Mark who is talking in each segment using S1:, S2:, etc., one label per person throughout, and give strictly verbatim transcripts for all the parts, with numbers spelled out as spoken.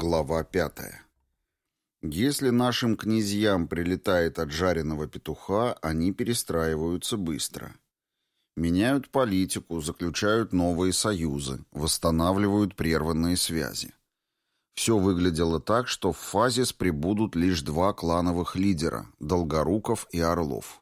S1: Глава пятая. Если нашим князьям прилетает от жареного петуха, они перестраиваются быстро. Меняют политику, заключают новые союзы, восстанавливают прерванные связи. Все выглядело так, что в Фазис прибудут лишь два клановых лидера – Долгоруков и Орлов.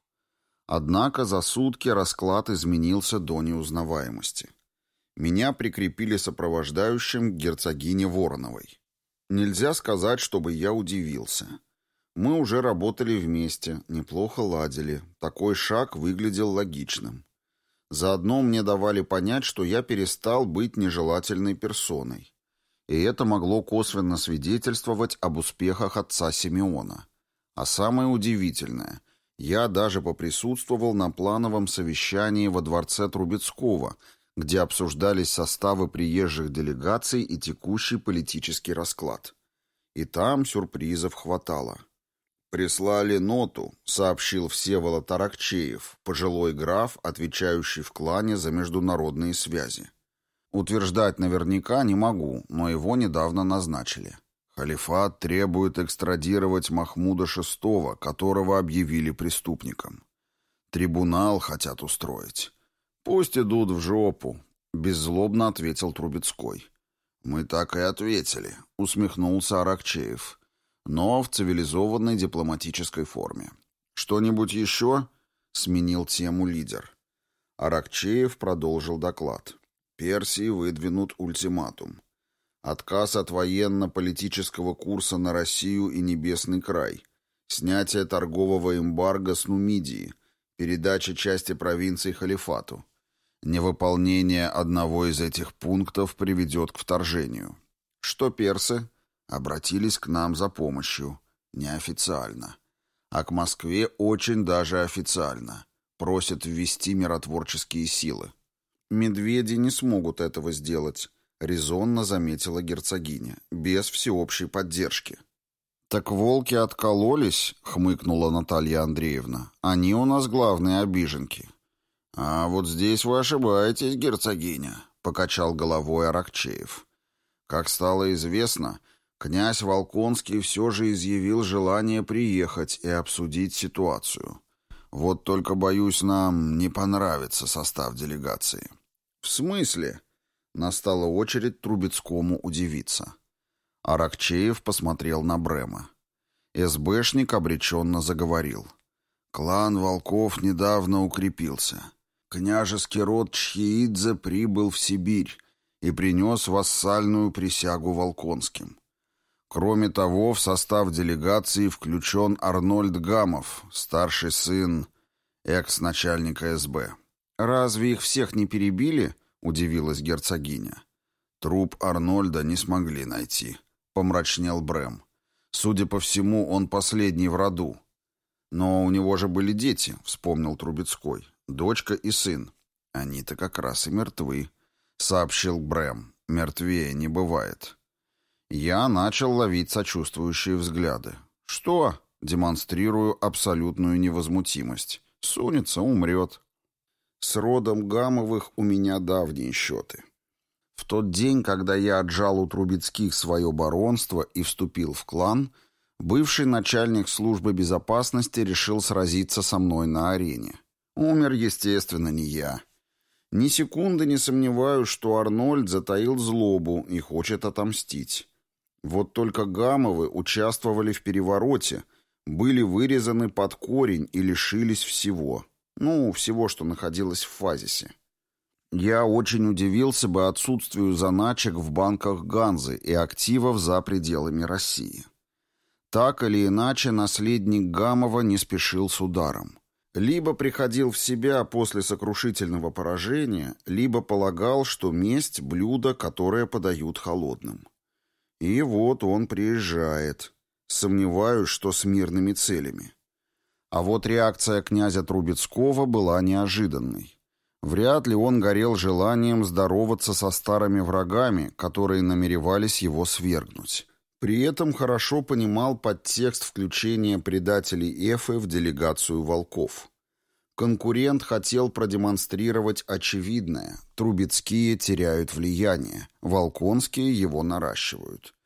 S1: Однако за сутки расклад изменился до неузнаваемости. Меня прикрепили сопровождающим к герцогине Вороновой. Нельзя сказать, чтобы я удивился. Мы уже работали вместе, неплохо ладили. Такой шаг выглядел логичным. Заодно мне давали понять, что я перестал быть нежелательной персоной. И это могло косвенно свидетельствовать об успехах отца Симеона. А самое удивительное, я даже поприсутствовал на плановом совещании во дворце Трубецкого, где обсуждались составы приезжих делегаций и текущий политический расклад. И там сюрпризов хватало. «Прислали ноту», — сообщил Всеволод Аракчеев, пожилой граф, отвечающий в клане за международные связи. Утверждать наверняка не могу, но его недавно назначили. Халифат требует экстрадировать Махмуда шестого, которого объявили преступником. Трибунал хотят устроить. «Пусть идут в жопу», — беззлобно ответил Трубецкой. «Мы так и ответили», — усмехнулся Аракчеев, но в цивилизованной дипломатической форме. «Что-нибудь еще?» — сменил тему лидер. Аракчеев продолжил доклад. Персии выдвинут ультиматум. Отказ от военно-политического курса на Россию и Небесный край, снятие торгового эмбарго с Нумидии, передача части провинций халифату. Невыполнение одного из этих пунктов приведет к вторжению. Что персы? Обратились к нам за помощью. Неофициально. А к Москве очень даже официально. Просят ввести миротворческие силы. Медведи не смогут этого сделать, резонно заметила герцогиня, без всеобщей поддержки. «Так волки откололись», — хмыкнула Наталья Андреевна. «Они у нас главные обиженки». «А вот здесь вы ошибаетесь, герцогиня», — покачал головой Аракчеев. «Как стало известно, князь Волконский все же изъявил желание приехать и обсудить ситуацию. Вот только, боюсь, нам не понравится состав делегации». «В смысле?» — настала очередь Трубецкому удивиться. Аракчеев посмотрел на Брема. СБшник обреченно заговорил. «Клан Волков недавно укрепился. Княжеский род Чхеидзе прибыл в Сибирь и принес вассальную присягу Волконским. Кроме того, в состав делегации включен Арнольд Гамов, старший сын экс-начальника СБ. «Разве их всех не перебили?» — удивилась герцогиня. «Труп Арнольда не смогли найти», — помрачнел Брэм. «Судя по всему, он последний в роду». «Но у него же были дети», — вспомнил Трубецкой. «Дочка и сын». «Они-то как раз и мертвы», — сообщил Брэм. «Мертвее не бывает». Я начал ловить сочувствующие взгляды. «Что?» — демонстрирую абсолютную невозмутимость. «Сунется, умрет». С родом Гамовых у меня давние счеты. В тот день, когда я отжал у Трубецких свое баронство и вступил в клан, бывший начальник службы безопасности решил сразиться со мной на арене. Умер, естественно, не я. Ни секунды не сомневаюсь, что Арнольд затаил злобу и хочет отомстить. Вот только Гамовы участвовали в перевороте, были вырезаны под корень и лишились всего. Ну, всего, что находилось в Фазисе. Я очень удивился бы отсутствию заначек в банках Ганзы и активов за пределами России. Так или иначе, наследник Гамова не спешил с ударом. Либо приходил в себя после сокрушительного поражения, либо полагал, что месть – блюдо, которое подают холодным. И вот он приезжает. Сомневаюсь, что с мирными целями. А вот реакция князя Трубецкого была неожиданной. Вряд ли он горел желанием здороваться со старыми врагами, которые намеревались его свергнуть. При этом хорошо понимал подтекст включения предателей Эфы в делегацию волков. Конкурент хотел продемонстрировать очевидное. Трубецкие теряют влияние, Волконские его наращивают.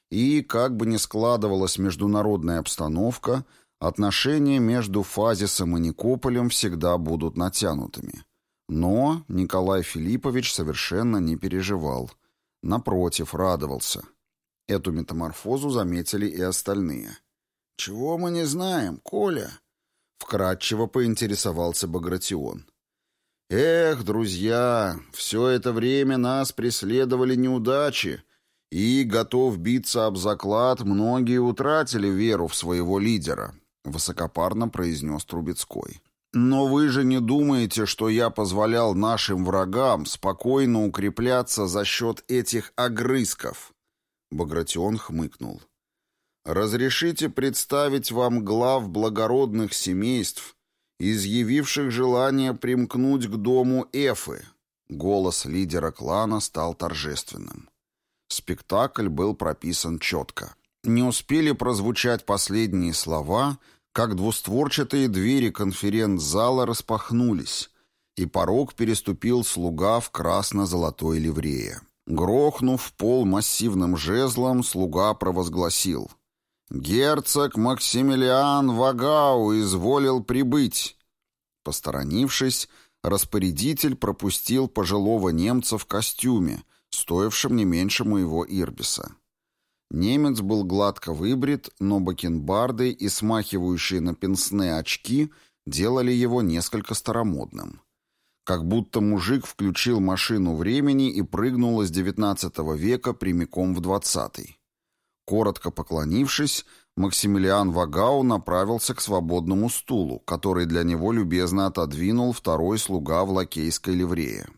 S1: И, как бы ни складывалась международная обстановка, отношения между Фазисом и Никополем всегда будут натянутыми. Но Николай Филиппович совершенно не переживал. Напротив, радовался. Эту метаморфозу заметили и остальные. «Чего мы не знаем, Коля?» — вкратчиво поинтересовался Багратион. «Эх, друзья, все это время нас преследовали неудачи, и, готов биться об заклад, многие утратили веру в своего лидера», — высокопарно произнес Трубецкой. «Но вы же не думаете, что я позволял нашим врагам спокойно укрепляться за счет этих огрызков?» Багратион хмыкнул. «Разрешите представить вам глав благородных семейств, изъявивших желание примкнуть к дому Эфы». Голос лидера клана стал торжественным. Спектакль был прописан четко. Не успели прозвучать последние слова, как двустворчатые двери конференц-зала распахнулись, и порог переступил слуга в красно-золотой ливрее. Грохнув в пол массивным жезлом, слуга провозгласил: «Герцог Максимилиан Вагау изволил прибыть». Посторонившись, распорядитель пропустил пожилого немца в костюме, стоившем не меньше моего ирбиса. Немец был гладко выбрит, но бакенбарды и смахивающие на пенсне очки делали его несколько старомодным. Как будто мужик включил машину времени и прыгнул из девятнадцатого века прямиком в двадцатый. Коротко поклонившись, Максимилиан Вагау направился к свободному стулу, который для него любезно отодвинул второй слуга в лакейской ливрее.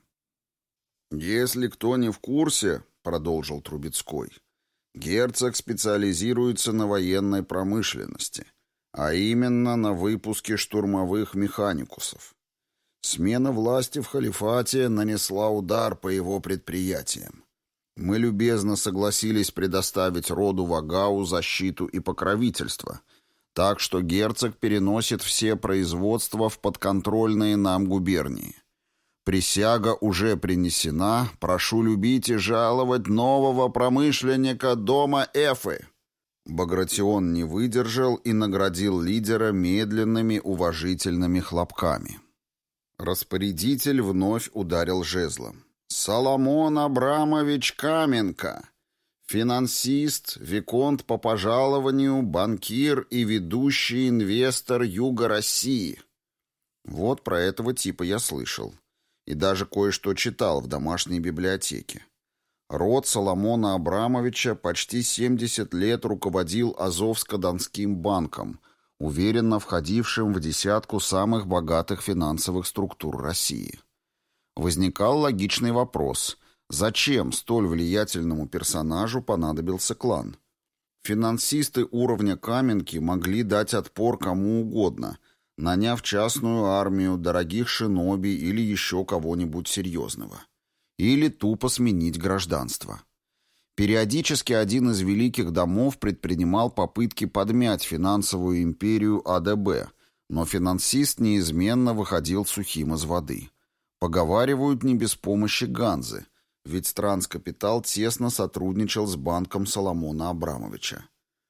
S1: «Если кто не в курсе, — продолжил Трубецкой, — герцог специализируется на военной промышленности, а именно на выпуске штурмовых механикусов. Смена власти в халифате нанесла удар по его предприятиям. Мы любезно согласились предоставить роду Вагау защиту и покровительство, так что герцог переносит все производства в подконтрольные нам губернии. Присяга уже принесена, прошу любить и жаловать нового промышленника дома Эфы». Багратион не выдержал и наградил лидера медленными уважительными хлопками. Распорядитель вновь ударил жезлом. «Соломон Абрамович Каменко, финансист, виконт по пожалованию, банкир и ведущий инвестор Юга России». Вот про этого типа я слышал. И даже кое-что читал в домашней библиотеке. Род Соломона Абрамовича почти семьдесят лет руководил Азовско-Донским банком, уверенно входившим в десятку самых богатых финансовых структур России. Возникал логичный вопрос: зачем столь влиятельному персонажу понадобился клан? Финансисты уровня Каменки могли дать отпор кому угодно, наняв частную армию, дорогих шиноби или еще кого-нибудь серьезного. Или тупо сменить гражданство. Периодически один из великих домов предпринимал попытки подмять финансовую империю А Дэ Бэ, но финансист неизменно выходил сухим из воды. Поговаривают, не без помощи Ганзы, ведь Транскапитал тесно сотрудничал с банком Соломона Абрамовича.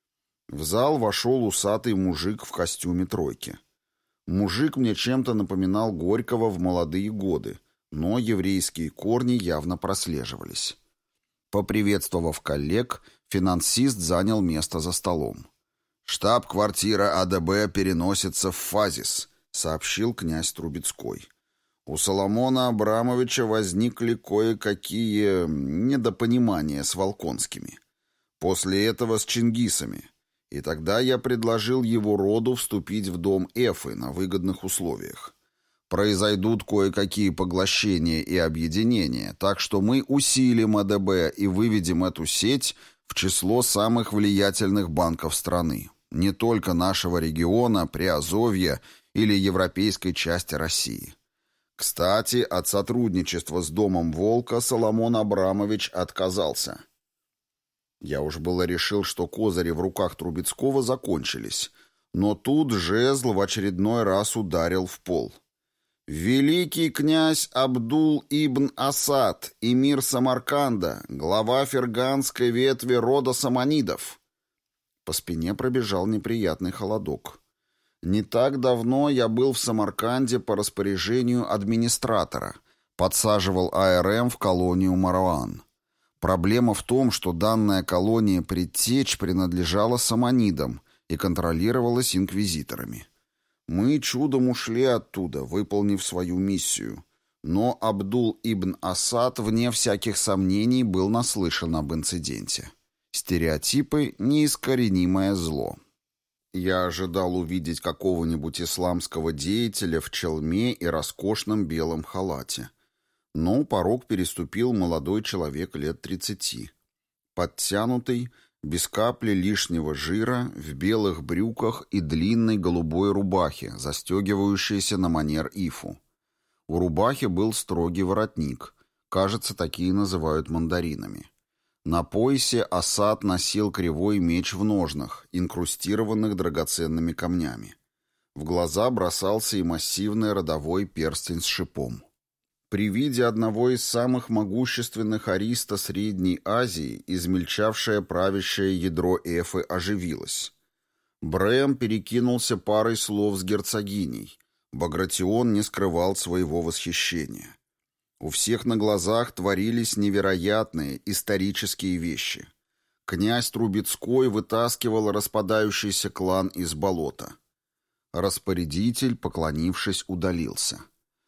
S1: В зал вошел усатый мужик в костюме тройки. Мужик мне чем-то напоминал Горького в молодые годы, но еврейские корни явно прослеживались. Поприветствовав коллег, финансист занял место за столом. «Штаб-квартира А Дэ Бэ переносится в Фазис», — сообщил князь Трубецкой. «У Соломона Абрамовича возникли кое-какие недопонимания с Волконскими. После этого с чингисами. И тогда я предложил его роду вступить в дом Эфы на выгодных условиях. Произойдут кое-какие поглощения и объединения, так что мы усилим А Дэ Бэ и выведем эту сеть в число самых влиятельных банков страны, не только нашего региона, Приазовья или европейской части России. Кстати, от сотрудничества с домом Волка Соломон Абрамович отказался». Я уж было решил, что козыри в руках Трубецкого закончились, но тут жезл в очередной раз ударил в пол. Великий князь Абдул ибн Асад, эмир Самарканда, глава ферганской ветви рода саманидов. По спине пробежал неприятный холодок. Не так давно я был в Самарканде по распоряжению администратора, подсаживал АРМ в колонию Маруан. Проблема в том, что данная колония предтеч принадлежала саманидам и контролировалась инквизиторами. Мы чудом ушли оттуда, выполнив свою миссию. Но Абдул ибн Асад, вне всяких сомнений, был наслышан об инциденте. Стереотипы — неискоренимое зло. Я ожидал увидеть какого-нибудь исламского деятеля в челме и роскошном белом халате. Но порог переступил молодой человек лет тридцати. Подтянутый, без капли лишнего жира, в белых брюках и длинной голубой рубахе, застегивающейся на манер ифу. У рубахи был строгий воротник. Кажется, такие называют мандаринами. На поясе Асад носил кривой меч в ножнах, инкрустированных драгоценными камнями. В глаза бросался и массивный родовой перстень с шипом. При виде одного из самых могущественных ариста Средней Азии измельчавшее правящее ядро Эфы оживилось. Брэм перекинулся парой слов с герцогиней. Багратион не скрывал своего восхищения. У всех на глазах творились невероятные исторические вещи. Князь Трубецкой вытаскивал распадающийся клан из болота. Распорядитель, поклонившись, удалился.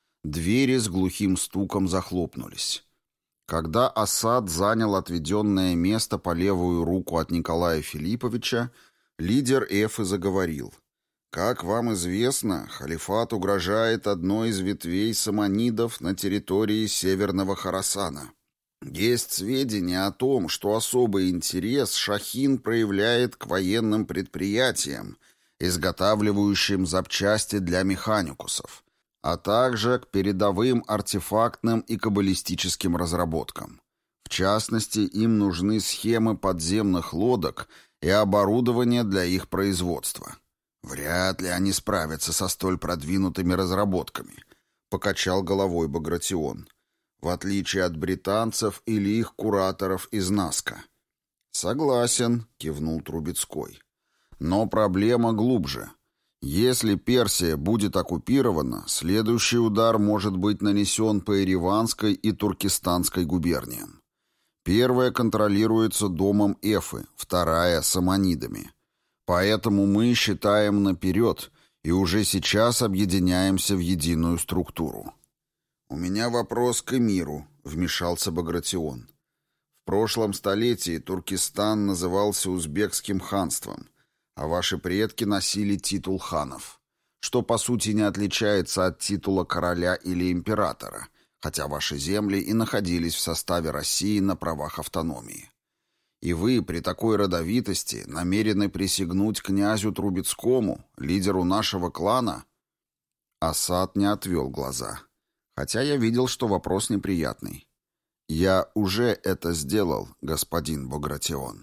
S1: Двери с глухим стуком захлопнулись. Когда Асад занял отведенное место по левую руку от Николая Филипповича, лидер Эфы заговорил. «Как вам известно, халифат угрожает одной из ветвей саманидов на территории Северного Хорасана. Есть сведения о том, что особый интерес Шахин проявляет к военным предприятиям, изготавливающим запчасти для механикусов, а также к передовым артефактным и каббалистическим разработкам. В частности, им нужны схемы подземных лодок и оборудование для их производства. Вряд ли они справятся со столь продвинутыми разработками, покачал головой Багратион, в отличие от британцев или их кураторов из Наска. Согласен, кивнул Трубецкой. Но проблема глубже. Если Персия будет оккупирована, следующий удар может быть нанесен по Ереванской и Туркестанской губерниям. Первая контролируется домом Эфы, вторая — саманидами. Поэтому мы считаем наперед и уже сейчас объединяемся в единую структуру. «У меня вопрос к эмиру», — вмешался Багратион. «В прошлом столетии Туркестан назывался Узбекским ханством, а ваши предки носили титул ханов, что по сути не отличается от титула короля или императора, хотя ваши земли и находились в составе России на правах автономии. И вы при такой родовитости намерены присягнуть князю Трубецкому, лидеру нашего клана?» Асад не отвел глаза, хотя я видел, что вопрос неприятный. «Я уже это сделал, господин Багратион».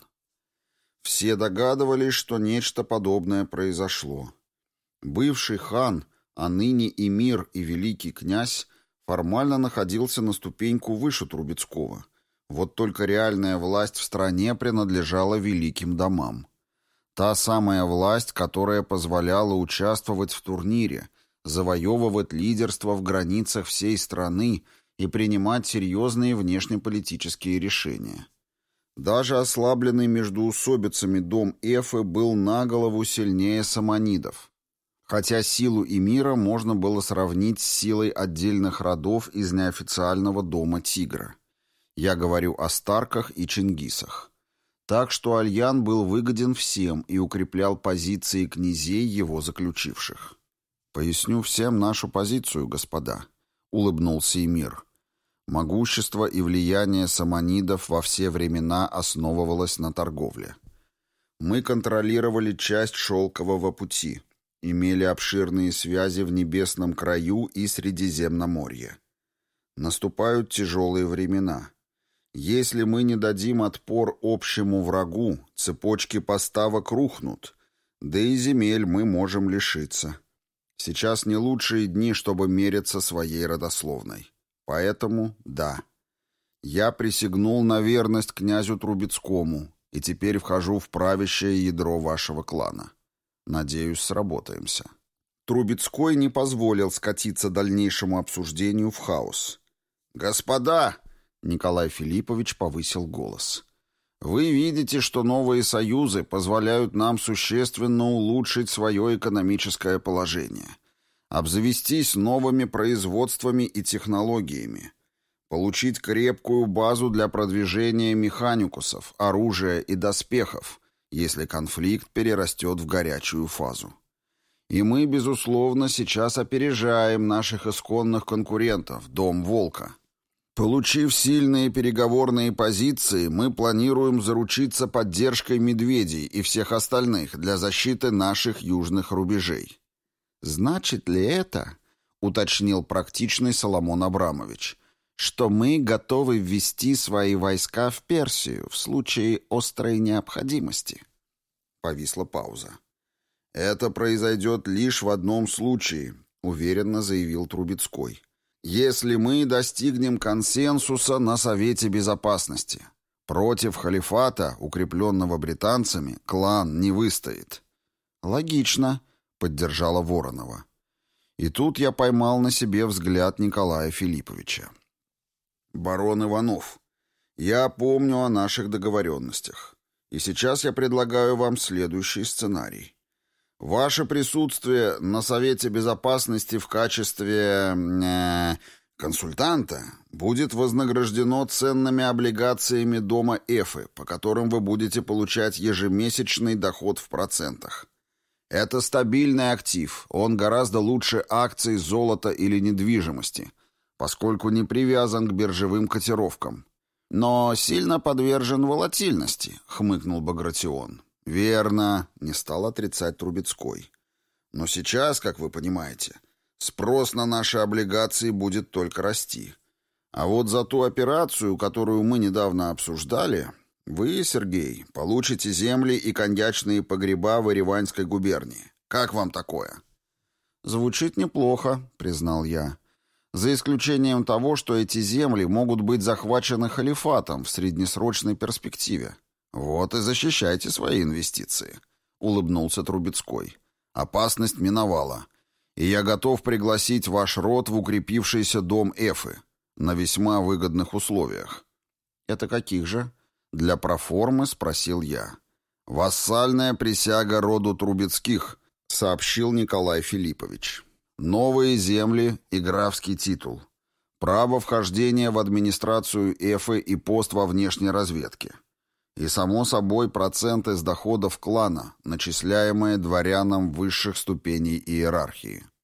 S1: Все догадывались, что нечто подобное произошло. Бывший хан, а ныне эмир и великий князь, формально находился на ступеньку выше Трубецкого. Вот только реальная власть в стране принадлежала великим домам. Та самая власть, которая позволяла участвовать в турнире, завоевывать лидерство в границах всей страны и принимать серьезные внешнеполитические решения. Даже ослабленный междоусобицами дом Эфы был на голову сильнее саманидов, хотя силу эмира можно было сравнить с силой отдельных родов из неофициального дома Тигра. Я говорю о Старках и Чингисах. Так что Альян был выгоден всем и укреплял позиции князей, его заключивших. «Поясню всем нашу позицию, господа», — улыбнулся эмир. Могущество и влияние саманидов во все времена основывалось на торговле. Мы контролировали часть шелкового пути, имели обширные связи в Небесном краю и Средиземноморье. Наступают тяжелые времена. Если мы не дадим отпор общему врагу, цепочки поставок рухнут, да и земель мы можем лишиться. Сейчас не лучшие дни, чтобы мериться своей родословной. Поэтому да. Я присягнул на верность князю Трубецкому и теперь вхожу в правящее ядро вашего клана. Надеюсь, сработаемся». Трубецкой не позволил скатиться дальнейшему обсуждению в хаос. «Господа!» — Николай Филиппович повысил голос. «Вы видите, что новые союзы позволяют нам существенно улучшить свое экономическое положение, обзавестись новыми производствами и технологиями, получить крепкую базу для продвижения механикусов, оружия и доспехов, если конфликт перерастет в горячую фазу. И мы, безусловно, сейчас опережаем наших исконных конкурентов, Дом Волка. Получив сильные переговорные позиции, мы планируем заручиться поддержкой медведей и всех остальных для защиты наших южных рубежей». «Значит ли это, — уточнил практичный Соломон Абрамович, — что мы готовы ввести свои войска в Персию в случае острой необходимости?» Повисла пауза. «Это произойдет лишь в одном случае», — уверенно заявил Трубецкой. «Если мы достигнем консенсуса на Совете Безопасности. Против халифата, укрепленного британцами, клан не выстоит». «Логично», — поддержала Воронова. И тут я поймал на себе взгляд Николая Филипповича. «Барон Иванов, я помню о наших договоренностях. И сейчас я предлагаю вам следующий сценарий. Ваше присутствие на Совете Безопасности в качестве э, консультанта будет вознаграждено ценными облигациями дома Эфы, по которым вы будете получать ежемесячный доход в процентах. Это стабильный актив, он гораздо лучше акций, золота или недвижимости, поскольку не привязан к биржевым котировкам. Но сильно подвержен волатильности», — хмыкнул Багратион. «Верно», — не стал отрицать Трубецкой. «Но сейчас, как вы понимаете, спрос на наши облигации будет только расти. А вот за ту операцию, которую мы недавно обсуждали, вы, Сергей, получите земли и коньячные погреба в Ереванской губернии. Как вам такое?» «Звучит неплохо», — признал я. «За исключением того, что эти земли могут быть захвачены халифатом в среднесрочной перспективе». «Вот и защищайте свои инвестиции», — улыбнулся Трубецкой. «Опасность миновала, и я готов пригласить ваш род в укрепившийся дом Эфы на весьма выгодных условиях». «Это каких же?» — для проформы спросил я. «Вассальная присяга роду Трубецких», — сообщил Николай Филиппович. «Новые земли и графский титул. Право вхождения в администрацию Эфы и пост во внешней разведке. И, само собой, проценты с доходов клана, начисляемые дворянам высших ступеней иерархии».